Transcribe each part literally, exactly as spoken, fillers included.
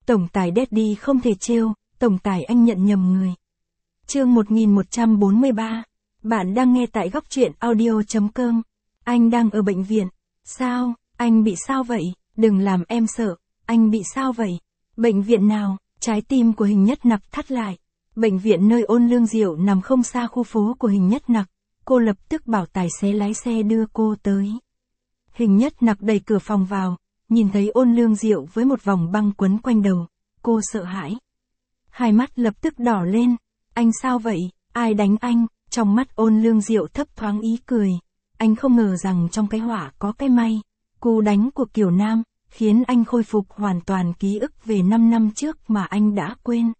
Tổng tài Daddy không thể trêu, tổng tài anh nhận nhầm người. Chương một nghìn một trăm bốn mươi ba. Bạn đang nghe tại góc truyện audio chấm com. Anh đang ở bệnh viện. Sao, anh bị sao vậy? Đừng làm em sợ, anh bị sao vậy? Bệnh viện nào? Trái tim của Hình Nhất Nặc thắt lại. Bệnh viện nơi Ôn Lương Diệu nằm không xa khu phố của Hình Nhất Nặc. Cô lập tức bảo tài xế lái xe đưa cô tới. Hình Nhất Nặc đẩy cửa phòng vào, nhìn thấy Ôn Lương Diệu với một vòng băng quấn quanh đầu. Cô sợ hãi. Hai mắt lập tức đỏ lên. Anh sao vậy? Ai đánh anh? Trong mắt Ôn Lương Diệu thấp thoáng ý cười. Anh không ngờ rằng trong cái họa có cái may. Cú đánh của Kiều Nam khiến anh khôi phục hoàn toàn ký ức về năm năm trước mà anh đã quên.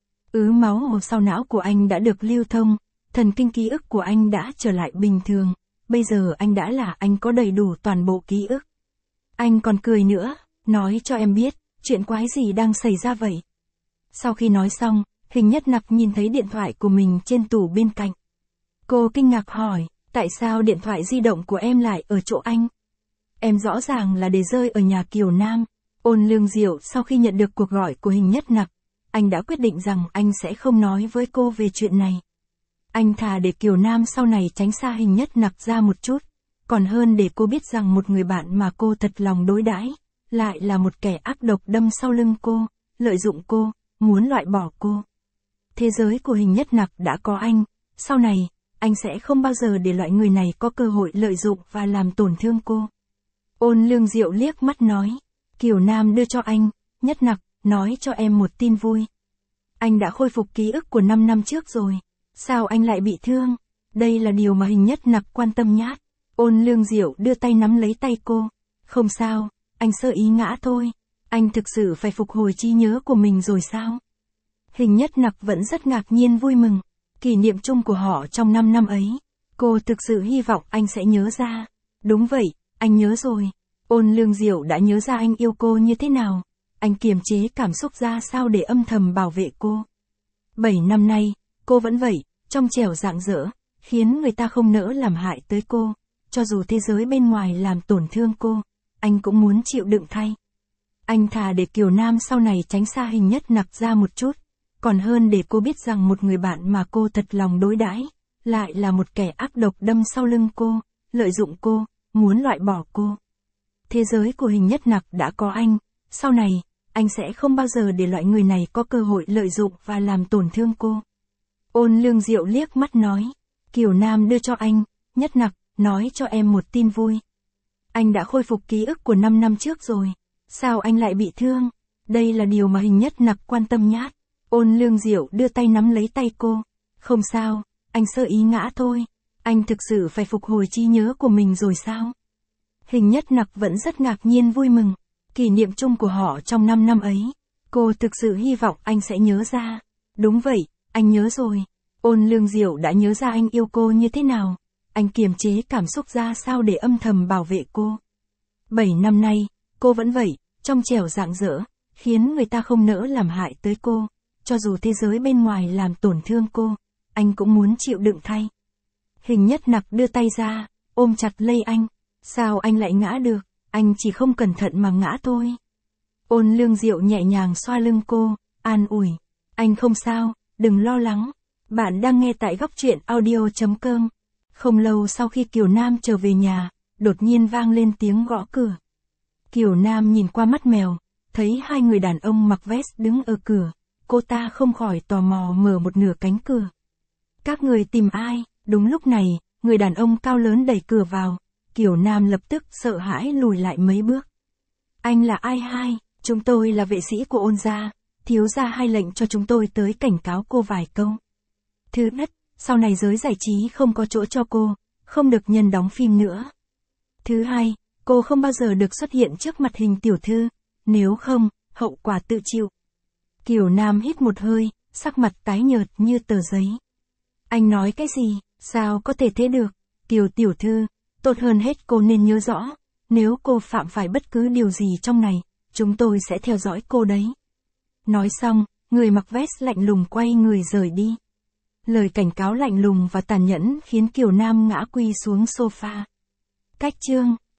Ứ máu hồ sau não của anh đã được lưu thông, thần kinh ký ức của anh đã trở lại bình thường. Bây giờ anh đã là anh có đầy đủ toàn bộ ký ức. Anh còn cười nữa, nói cho em biết, chuyện quái gì đang xảy ra vậy? Sau khi nói xong, Hình Nhất Nặc nhìn thấy điện thoại của mình trên tủ bên cạnh. Cô kinh ngạc hỏi, tại sao điện thoại di động của em lại ở chỗ anh? Em rõ ràng là để rơi ở nhà Kiều Nam. Ôn Lương Diệu sau khi nhận được cuộc gọi của Hình Nhất Nặc, anh đã quyết định rằng anh sẽ không nói với cô về chuyện này. Anh thà để Kiều Nam sau này tránh xa Hình Nhất Nặc ra một chút, còn hơn để cô biết rằng một người bạn mà cô thật lòng đối đãi lại là một kẻ ác độc đâm sau lưng cô, lợi dụng cô, muốn loại bỏ cô. Thế giới của Hình Nhất Nặc đã có anh, sau này, anh sẽ không bao giờ để loại người này có cơ hội lợi dụng và làm tổn thương cô. Ôn Lương Diệu liếc mắt nói, Kiều Nam đưa cho anh, Nhất Nặc, nói cho em một tin vui. Anh đã khôi phục ký ức của năm năm trước rồi. Sao anh lại bị thương? Đây là điều mà Hình Nhất Nặc quan tâm nhát. Ôn Lương Diệu đưa tay nắm lấy tay cô. Không sao, anh sơ ý ngã thôi. Anh thực sự phải phục hồi trí nhớ của mình rồi sao? Hình Nhất Nặc vẫn rất ngạc nhiên vui mừng. Kỷ niệm chung của họ trong năm năm ấy. Cô thực sự hy vọng anh sẽ nhớ ra. Đúng vậy, anh nhớ rồi. Ôn Lương Diệu đã nhớ ra anh yêu cô như thế nào. Anh kiềm chế cảm xúc ra sao để âm thầm bảo vệ cô. Bảy năm nay, cô vẫn vậy, trong trẻo rạng rỡ, khiến người ta không nỡ làm hại tới cô. Cho dù thế giới bên ngoài làm tổn thương cô, anh cũng muốn chịu đựng thay. Anh thà để Kiều Nam sau này tránh xa Hình Nhất Nặc ra một chút, còn hơn để cô biết rằng một người bạn mà cô thật lòng đối đãi lại là một kẻ ác độc đâm sau lưng cô, lợi dụng cô, muốn loại bỏ cô. Thế giới của Hình Nhất Nặc đã có anh, sau này, anh sẽ không bao giờ để loại người này có cơ hội lợi dụng và làm tổn thương cô. Ôn Lương Diệu liếc mắt nói, Kiều Nam đưa cho anh, Nhất Nặc, nói cho em một tin vui. Anh đã khôi phục ký ức của năm năm trước rồi. Sao anh lại bị thương? Đây là điều mà Hình Nhất Nặc quan tâm nhát. Ôn Lương Diệu đưa tay nắm lấy tay cô. Không sao, anh sơ ý ngã thôi. Anh thực sự phải phục hồi trí nhớ của mình rồi sao? Hình Nhất Nặc vẫn rất ngạc nhiên vui mừng. Kỷ niệm chung của họ trong năm năm ấy. Cô thực sự hy vọng anh sẽ nhớ ra. Đúng vậy, anh nhớ rồi. Ôn Lương Diệu đã nhớ ra anh yêu cô như thế nào. Anh kiềm chế cảm xúc ra sao để âm thầm bảo vệ cô. Bảy năm nay, cô vẫn vậy, trong trẻo rạng rỡ, khiến người ta không nỡ làm hại tới cô. Cho dù thế giới bên ngoài làm tổn thương cô, anh cũng muốn chịu đựng thay. Hình Nhất Nặc đưa tay ra, ôm chặt lấy anh. Sao anh lại ngã được? Anh chỉ không cẩn thận mà ngã thôi. Ôn Lương Diệu nhẹ nhàng xoa lưng cô, an ủi. Anh không sao, đừng lo lắng. Bạn đang nghe tại góc truyện audio chấm com. Không lâu sau khi Kiều Nam trở về nhà, đột nhiên vang lên tiếng gõ cửa. Kiều Nam nhìn qua mắt mèo, thấy hai người đàn ông mặc vest đứng ở cửa. Cô ta không khỏi tò mò mở một nửa cánh cửa. Các người tìm ai? Đúng lúc này, người đàn ông cao lớn đẩy cửa vào. Kiều Nam lập tức sợ hãi lùi lại mấy bước. Anh là ai hai? Chúng tôi là vệ sĩ của Ôn gia. Thiếu gia hai lệnh cho chúng tôi tới cảnh cáo cô vài câu. Thứ nhất, sau này giới giải trí không có chỗ cho cô, không được nhân đóng phim nữa. Thứ hai, cô không bao giờ được xuất hiện trước mặt Hình tiểu thư, nếu không, hậu quả tự chịu. Kiều Nam hít một hơi, sắc mặt tái nhợt như tờ giấy. Anh nói cái gì? Sao có thể thế được? Kiều tiểu thư, tốt hơn hết cô nên nhớ rõ, nếu cô phạm phải bất cứ điều gì trong này, chúng tôi sẽ theo dõi cô đấy. Nói xong, người mặc vest lạnh lùng quay người rời đi. Lời cảnh cáo lạnh lùng và tàn nhẫn khiến Kiều Nam ngã quy xuống sofa. Cách chương